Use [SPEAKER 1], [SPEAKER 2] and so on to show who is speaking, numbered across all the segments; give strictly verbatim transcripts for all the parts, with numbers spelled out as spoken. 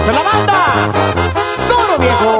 [SPEAKER 1] ¡Se la banda! ¡Duro, viejo!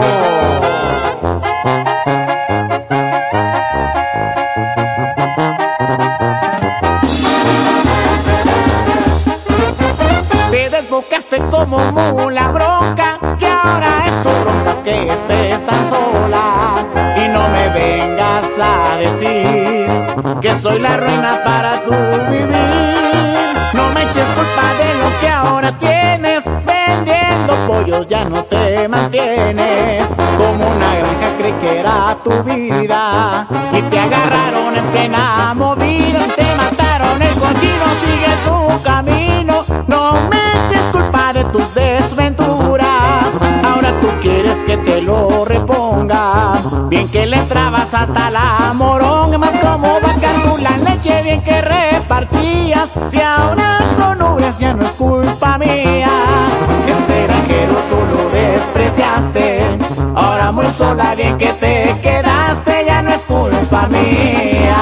[SPEAKER 1] Te desbocaste como mula bronca, que ahora es tu bronca que estés tan sola. Y no me vengas a decir que soy la ruina para tu vivir. No me eches culpa de lo que ahora tienes, vendiendo pollos ya no te mantienes. Como una granja creí que era tu vida y te agarraron en plena movida, te mataron el cochino, sigue tu camino. No me eches culpa de tus desventuras, ahora tú quieres que te lo reponga. Bien que le trabas hasta la moronga, más como vaca tú la leche bien que repartías. Si ahora son uñas ya no es culpa mía, este granjero tú lo despreciaste. Ahora muy sola bien que te quedaste, ya no es culpa mía.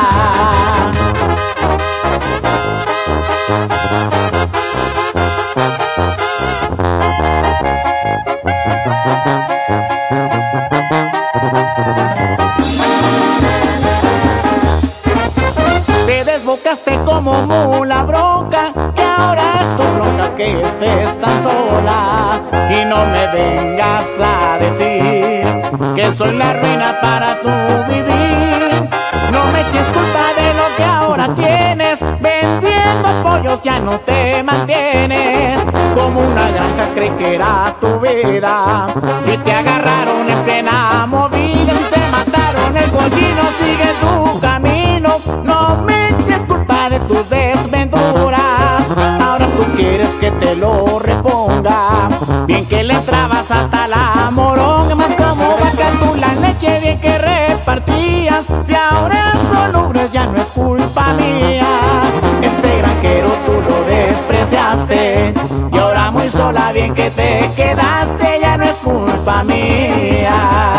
[SPEAKER 1] Te desbocaste como mula bronca, que ahora es tu bronca que estés tan sola. Y no me vengas a decir que soy la ruina para tu vivir. No me eches culpa de lo que ahora tienes, vendiendo pollos ya no te mantienes. Como una granja creí que era tu vida y te agarraron en plena movida, y te mataron el cochino, sigue tu camino. No me eches culpa de tus desventuras, ahora tú quieres que te lo reponga. Bien que le trabas hasta la moronga, más como vaca tú la leche bien que repartías. Si ahora son ubres ya no es culpa mía, este granjero tú lo despreciaste. Y ahora muy sola bien que te quedaste, ya no es culpa mía.